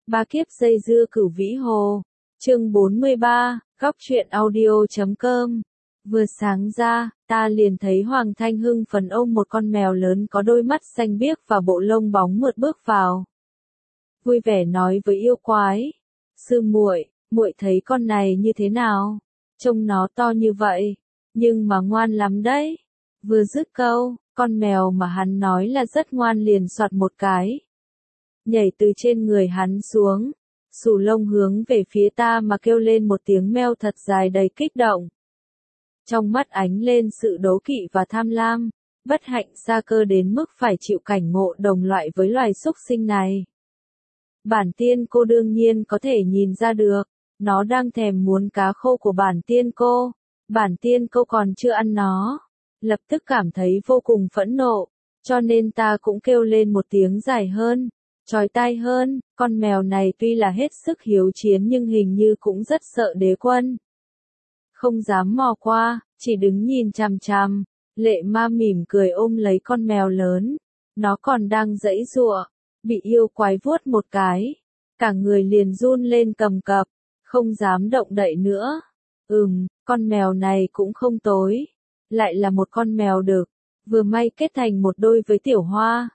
Ba kiếp dây dưa Cửu Vĩ Hồ. Chương 43, góc truyện audio.com. Vừa sáng ra, ta liền thấy Hoàng Thanh hưng phấn ôm một con mèo lớn có đôi mắt xanh biếc và bộ lông bóng mượt bước vào. Vui vẻ nói với yêu quái: "Sư muội, muội thấy con này như thế nào? Trông nó to như vậy, nhưng mà ngoan lắm đấy." Vừa dứt câu, con mèo mà hắn nói là rất ngoan liền soạt một cái, nhảy từ trên người hắn xuống, xù lông hướng về phía ta mà kêu lên một tiếng meo thật dài đầy kích động. Trong mắt ánh lên sự đố kỵ và tham lam, bất hạnh sa cơ đến mức phải chịu cảnh ngộ đồng loại với loài súc sinh này. Bản tiên cô đương nhiên có thể nhìn ra được, nó đang thèm muốn cá khô của bản tiên cô. Bản tiên cô còn chưa ăn nó, lập tức cảm thấy vô cùng phẫn nộ, cho nên ta cũng kêu lên một tiếng dài hơn, chói tai hơn. Con mèo này tuy là hết sức hiếu chiến nhưng hình như cũng rất sợ đế quân. Không dám mò qua, chỉ đứng nhìn chằm chằm. Lệ ma mỉm cười ôm lấy con mèo lớn, nó còn đang giãy giụa, bị yêu quái vuốt một cái, cả người liền run lên cầm cập, không dám động đậy nữa. Con mèo này cũng không tối, lại là một con mèo đực, vừa may kết thành một đôi với Tiểu Hoa.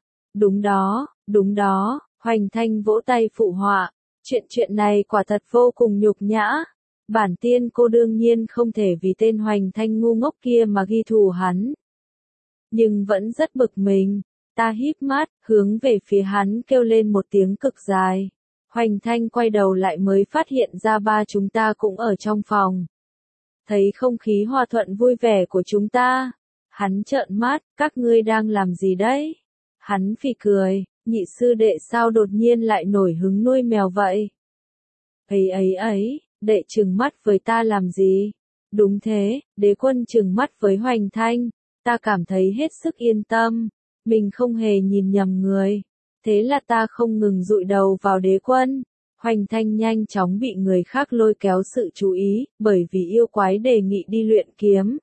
Đúng đó, Hoành Thanh vỗ tay phụ họa, chuyện này quả thật vô cùng nhục nhã. Bản tiên cô đương nhiên không thể vì tên Hoành Thanh ngu ngốc kia mà ghi thù hắn. Nhưng vẫn rất bực mình, ta híp mắt, hướng về phía hắn kêu lên một tiếng cực dài. Hoành Thanh quay đầu lại mới phát hiện ra ba chúng ta cũng ở trong phòng. Thấy không khí hòa thuận vui vẻ của chúng ta, hắn trợn mắt: "Các ngươi đang làm gì đấy?" Hắn phì cười: "Nhị sư đệ sao đột nhiên lại nổi hứng nuôi mèo vậy?" Ấy, đệ trừng mắt với ta làm gì? Đúng thế, đế quân trừng mắt với Hoành Thanh, ta cảm thấy hết sức yên tâm, mình không hề nhìn nhầm người. Thế là ta không ngừng dụi đầu vào đế quân. Hoành Thanh nhanh chóng bị người khác lôi kéo sự chú ý, bởi vì yêu quái đề nghị đi luyện kiếm.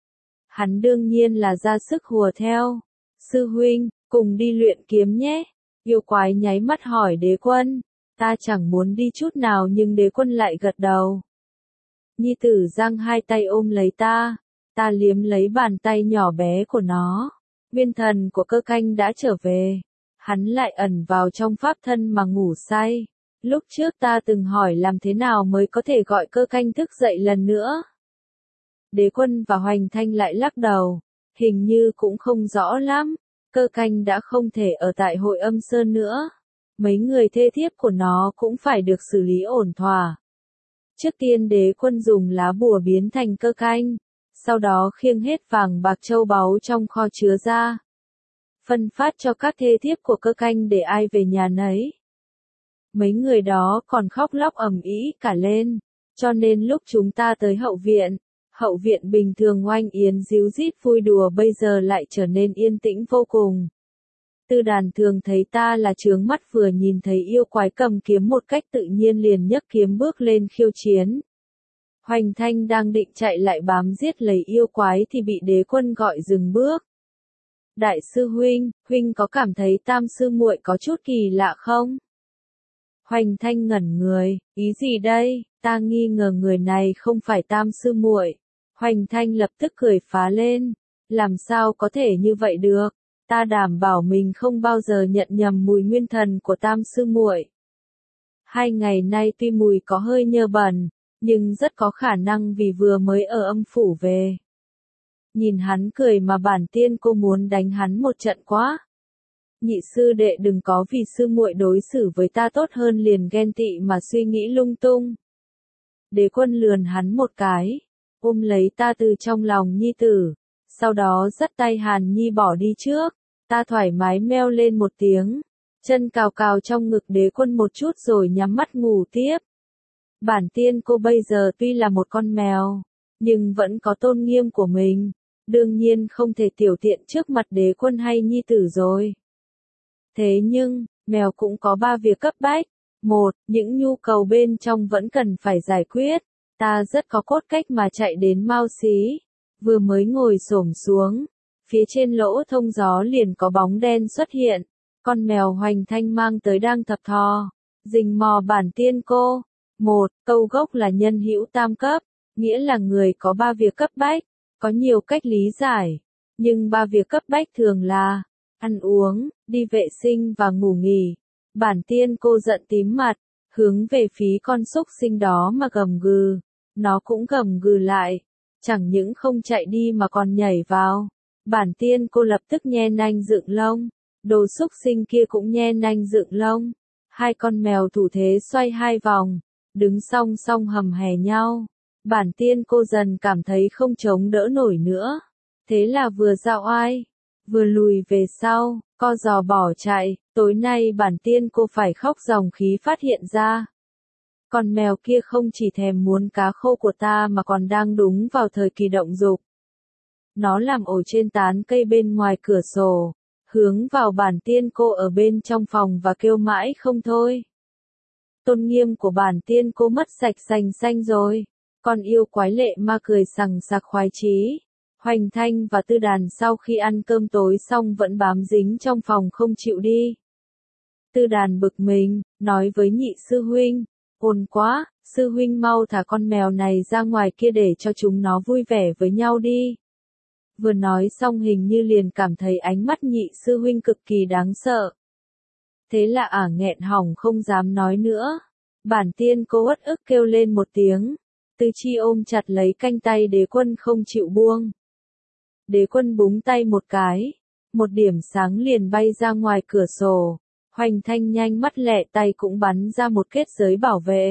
Hắn đương nhiên là ra sức hùa theo. "Sư huynh, cùng đi luyện kiếm nhé." Yêu quái nháy mắt hỏi đế quân. Ta chẳng muốn đi chút nào nhưng đế quân lại gật đầu. Nhi tử giang hai tay ôm lấy ta liếm lấy bàn tay nhỏ bé của nó. Nguyên thần của Cơ Canh đã trở về, hắn lại ẩn vào trong pháp thân mà ngủ say. Lúc trước ta từng hỏi làm thế nào mới có thể gọi Cơ Canh thức dậy lần nữa. Đế quân và Hoành Thanh lại lắc đầu, hình như cũng không rõ lắm. Cơ Canh đã không thể ở tại Hội Âm Sơn nữa. Mấy người thê thiếp của nó cũng phải được xử lý ổn thỏa. Trước tiên đế quân dùng lá bùa biến thành Cơ Canh, sau đó khiêng hết vàng bạc châu báu trong kho chứa ra, phân phát cho các thê thiếp của Cơ Canh để ai về nhà nấy. Mấy người đó còn khóc lóc ầm ĩ cả lên, cho nên lúc chúng ta tới hậu viện bình thường oanh yến ríu rít vui đùa bây giờ lại trở nên yên tĩnh vô cùng. Tư Đàn thường thấy ta là trướng mắt, vừa nhìn thấy yêu quái cầm kiếm một cách tự nhiên liền nhấc kiếm bước lên khiêu chiến. Hoành Thanh đang định chạy lại bám giết lấy yêu quái thì bị đế quân gọi dừng bước. "Đại sư huynh có cảm thấy tam sư muội có chút kỳ lạ không?" Hoành Thanh ngẩn người: "Ý gì đây? Ta nghi ngờ người này không phải tam sư muội." Hoành Thanh lập tức cười phá lên: "Làm sao có thể như vậy được? Ta đảm bảo mình không bao giờ nhận nhầm mùi nguyên thần của tam sư muội. 2 ngày nay tuy mùi có hơi nhơ bẩn, nhưng rất có khả năng vì vừa mới ở âm phủ về." Nhìn hắn cười mà bản tiên cô muốn đánh hắn một trận quá. "Nhị sư đệ đừng có vì sư muội đối xử với ta tốt hơn liền ghen tị mà suy nghĩ lung tung." Đế quân lườn hắn một cái, ôm lấy ta từ trong lòng nhi tử, sau đó dắt tay Hàn Nhi bỏ đi trước. Ta thoải mái meo lên một tiếng, chân cào cào trong ngực đế quân một chút rồi nhắm mắt ngủ tiếp. Bản tiên cô bây giờ tuy là một con mèo, nhưng vẫn có tôn nghiêm của mình, đương nhiên không thể tiểu tiện trước mặt đế quân hay nhi tử rồi. Thế nhưng, mèo cũng có 3 việc cấp bách. 1. Những nhu cầu bên trong vẫn cần phải giải quyết. Ta rất có cốt cách mà chạy đến Mao Xí, vừa mới ngồi xổm xuống, phía trên lỗ thông gió liền có bóng đen xuất hiện. Con mèo Hoành Thanh mang tới đang thập thò, Rình mò bản tiên cô. Một, câu gốc là nhân hữu tam cấp, nghĩa là người có ba việc cấp bách, có nhiều cách lý giải. Nhưng ba việc cấp bách thường là ăn uống, đi vệ sinh và ngủ nghỉ. Bản tiên cô giận tím mặt, hướng về phía con súc sinh đó mà gầm gừ. Nó cũng gầm gừ lại, chẳng những không chạy đi mà còn nhảy vào. Bản tiên cô lập tức nhe nanh dựng lông, đồ súc sinh kia cũng nhe nanh dựng lông. Hai con mèo thủ thế xoay hai vòng, đứng song song hầm hè nhau. Bản tiên cô dần cảm thấy không chống đỡ nổi nữa. Thế là vừa ra oai, vừa lùi về sau, co giò bỏ chạy. Tối nay bản tiên cô phải khóc ròng khí phát hiện ra. Con mèo kia không chỉ thèm muốn cá khô của ta mà còn đang đúng vào thời kỳ động dục. Nó làm ổ trên tán cây bên ngoài cửa sổ, hướng vào bản tiên cô ở bên trong phòng và kêu mãi không thôi. Tôn nghiêm của bản tiên cô mất sạch sành xanh rồi. Con yêu quái lệ ma cười sằng sặc khoái chí. Hoành Thanh và Tư Đàn sau khi ăn cơm tối xong vẫn bám dính trong phòng không chịu đi. Tư Đàn bực mình, nói với nhị sư huynh, ồn quá, sư huynh mau thả con mèo này ra ngoài kia để cho chúng nó vui vẻ với nhau đi. Vừa nói xong hình như liền cảm thấy ánh mắt nhị sư huynh cực kỳ đáng sợ. Thế là nghẹn họng không dám nói nữa. Bản tiên cô uất ức kêu lên một tiếng. Tư Chi ôm chặt lấy canh tay Đế Quân không chịu buông. Đế Quân búng tay một cái, một điểm sáng liền bay ra ngoài cửa sổ. Hoành Thanh nhanh mắt lẹ tay cũng bắn ra một kết giới bảo vệ.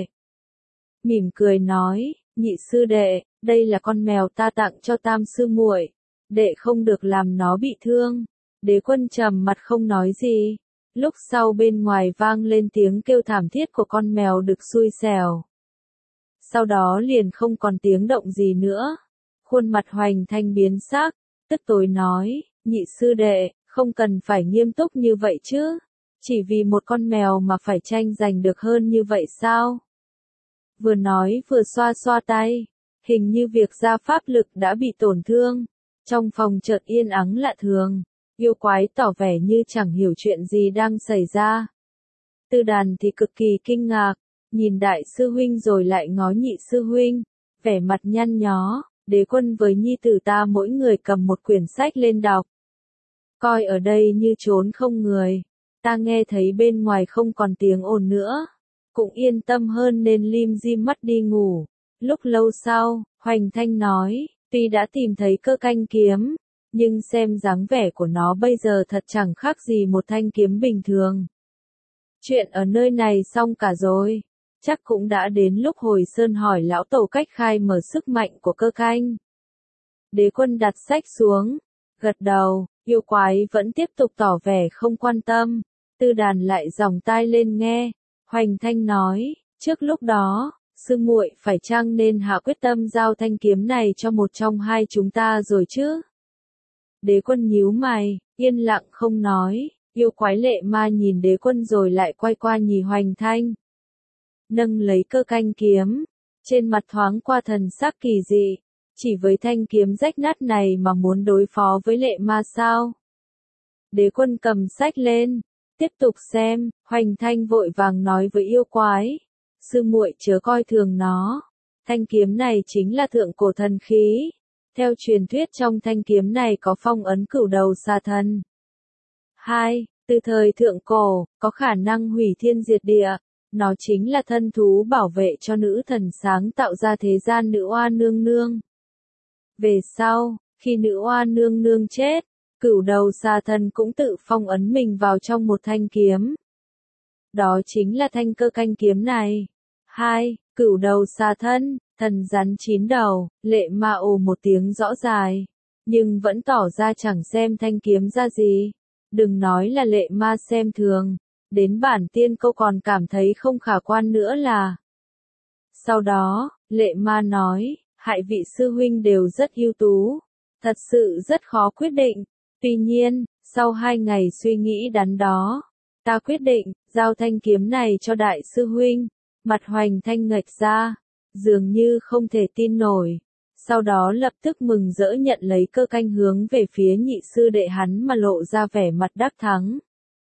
Mỉm cười nói, nhị sư đệ, đây là con mèo ta tặng cho tam sư muội, đệ không được làm nó bị thương. Đế Quân trầm mặt không nói gì. Lúc sau bên ngoài vang lên tiếng kêu thảm thiết của con mèo được xui xẻo. Sau đó liền không còn tiếng động gì nữa. Khuôn mặt Hoành Thanh biến sắc, tức tối nói, nhị sư đệ, không cần phải nghiêm túc như vậy chứ. Chỉ vì một con mèo mà phải tranh giành được hơn như vậy sao? Vừa nói vừa xoa xoa tay, hình như việc ra pháp lực đã bị tổn thương. Trong phòng chợt yên ắng lạ thường, yêu quái tỏ vẻ như chẳng hiểu chuyện gì đang xảy ra. Tư Đàn thì cực kỳ kinh ngạc, nhìn đại sư huynh rồi lại ngó nhị sư huynh, vẻ mặt nhăn nhó. Đế Quân với nhi tử ta mỗi người cầm một quyển sách lên đọc. Coi ở đây như trốn không người, ta nghe thấy bên ngoài không còn tiếng ồn nữa, cũng yên tâm hơn nên lim dim mắt đi ngủ. Lúc lâu sau, Hoành Thanh nói, tuy đã tìm thấy cơ canh kiếm, nhưng xem dáng vẻ của nó bây giờ thật chẳng khác gì một thanh kiếm bình thường. Chuyện ở nơi này xong cả rồi, chắc cũng đã đến lúc hồi sơn hỏi lão tổ cách khai mở sức mạnh của cơ canh. Đế Quân đặt sách xuống, gật đầu, yêu quái vẫn tiếp tục tỏ vẻ không quan tâm. Tư Đàn lại giòng tai lên nghe. Hoành Thanh nói, trước lúc đó, sư muội phải chăng nên hạ quyết tâm giao thanh kiếm này cho một trong hai chúng ta rồi chứ? Đế Quân nhíu mày, yên lặng không nói. Yêu quái lệ ma nhìn Đế Quân rồi lại quay qua nhìn Hoành Thanh. Nâng lấy cơ canh kiếm, trên mặt thoáng qua thần sắc kỳ dị. Chỉ với thanh kiếm rách nát này mà muốn đối phó với lệ ma sao? Đế Quân cầm sách lên, tiếp tục xem. Hoành Thanh vội vàng nói với yêu quái, sư muội chớ coi thường nó. Thanh kiếm này chính là thượng cổ thần khí. Theo truyền thuyết trong thanh kiếm này có phong ấn cửu đầu xà thần. 2. Từ thời thượng cổ, có khả năng hủy thiên diệt địa. Nó chính là thân thú bảo vệ cho nữ thần sáng tạo ra thế gian nữ oa nương nương. Về sau, khi nữ oa nương nương chết, cửu đầu xà thần cũng tự phong ấn mình vào trong một thanh kiếm. Đó chính là thanh cơ canh kiếm này. 2. Cửu đầu xà thân, thần rắn 9 đầu, lệ ma ồ một tiếng rõ dài, nhưng vẫn tỏ ra chẳng xem thanh kiếm ra gì. Đừng nói là lệ ma xem thường, đến bản tiên câu còn cảm thấy không khả quan nữa là. Sau đó, lệ ma nói, hai vị sư huynh đều rất ưu tú, thật sự rất khó quyết định. Tuy nhiên, sau 2 ngày suy nghĩ đắn đo, ta quyết định giao thanh kiếm này cho đại sư huynh. Mặt Hoành Thanh ngạch ra, dường như không thể tin nổi. Sau đó lập tức mừng rỡ nhận lấy cơ canh hướng về phía nhị sư đệ hắn mà lộ ra vẻ mặt đắc thắng.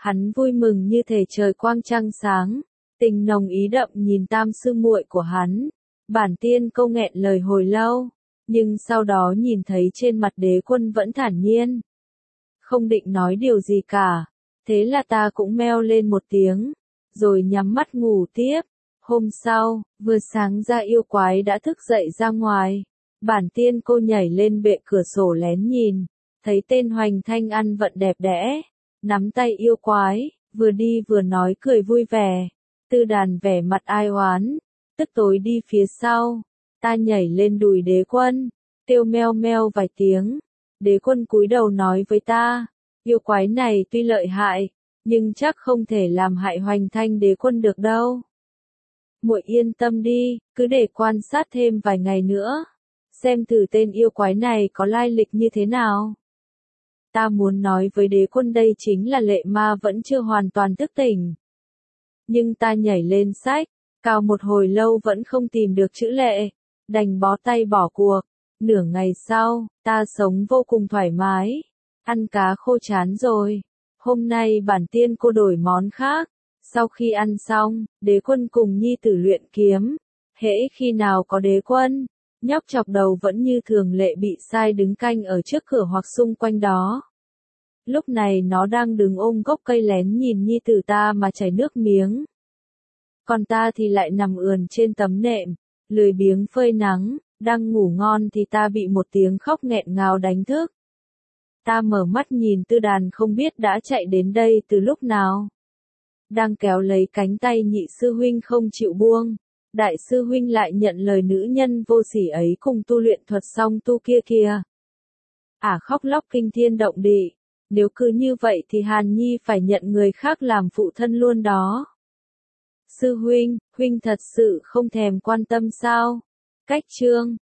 Hắn vui mừng như thể trời quang trăng sáng, tình nồng ý đậm nhìn tam sư muội của hắn. Bản Tiên Câu nghẹn lời hồi lâu, nhưng sau đó nhìn thấy trên mặt Đế Quân vẫn thản nhiên, không định nói điều gì cả. Thế là ta cũng meo lên một tiếng, rồi nhắm mắt ngủ tiếp. Hôm sau, vừa sáng ra yêu quái đã thức dậy ra ngoài. Bản Tiên Cô nhảy lên bệ cửa sổ lén nhìn, thấy tên Hoành Thanh ăn vận đẹp đẽ, nắm tay yêu quái, vừa đi vừa nói cười vui vẻ. Tư Đàn vẻ mặt ai oán, tức tối đi phía sau. Ta nhảy lên đùi Đế Quân, kêu meo meo vài tiếng. Đế Quân cúi đầu nói với ta, yêu quái này tuy lợi hại, nhưng chắc không thể làm hại Hoành Thanh Đế Quân được đâu. Muội yên tâm đi, cứ để quan sát thêm vài ngày nữa, xem thử tên yêu quái này có lai lịch như thế nào. Ta muốn nói với Đế Quân đây chính là lệ ma vẫn chưa hoàn toàn thức tỉnh. Nhưng ta nhảy lên sách, cào một hồi lâu vẫn không tìm được chữ lệ, đành bó tay bỏ cuộc. Nửa ngày sau, ta sống vô cùng thoải mái, ăn cá khô chán rồi. Hôm nay Bản Tiên Cô đổi món khác. Sau khi ăn xong, Đế Quân cùng nhi tử luyện kiếm. Hễ khi nào có Đế Quân, nhóc chọc đầu vẫn như thường lệ bị sai đứng canh ở trước cửa hoặc xung quanh đó. Lúc này nó đang đứng ôm gốc cây lén nhìn nhi tử ta mà chảy nước miếng. Còn ta thì lại nằm ườn trên tấm nệm, lười biếng phơi nắng, đang ngủ ngon thì ta bị một tiếng khóc nghẹn ngào đánh thức. Ta mở mắt nhìn Tư Đàn không biết đã chạy đến đây từ lúc nào. Đang kéo lấy cánh tay nhị sư huynh không chịu buông. Đại sư huynh lại nhận lời nữ nhân vô sỉ ấy cùng tu luyện thuật song tu kia kìa. Khóc lóc kinh thiên động địa. Nếu cứ như vậy thì Hàn Nhi phải nhận người khác làm phụ thân luôn đó. Sư huynh, huynh thật sự không thèm quan tâm sao? Cách chương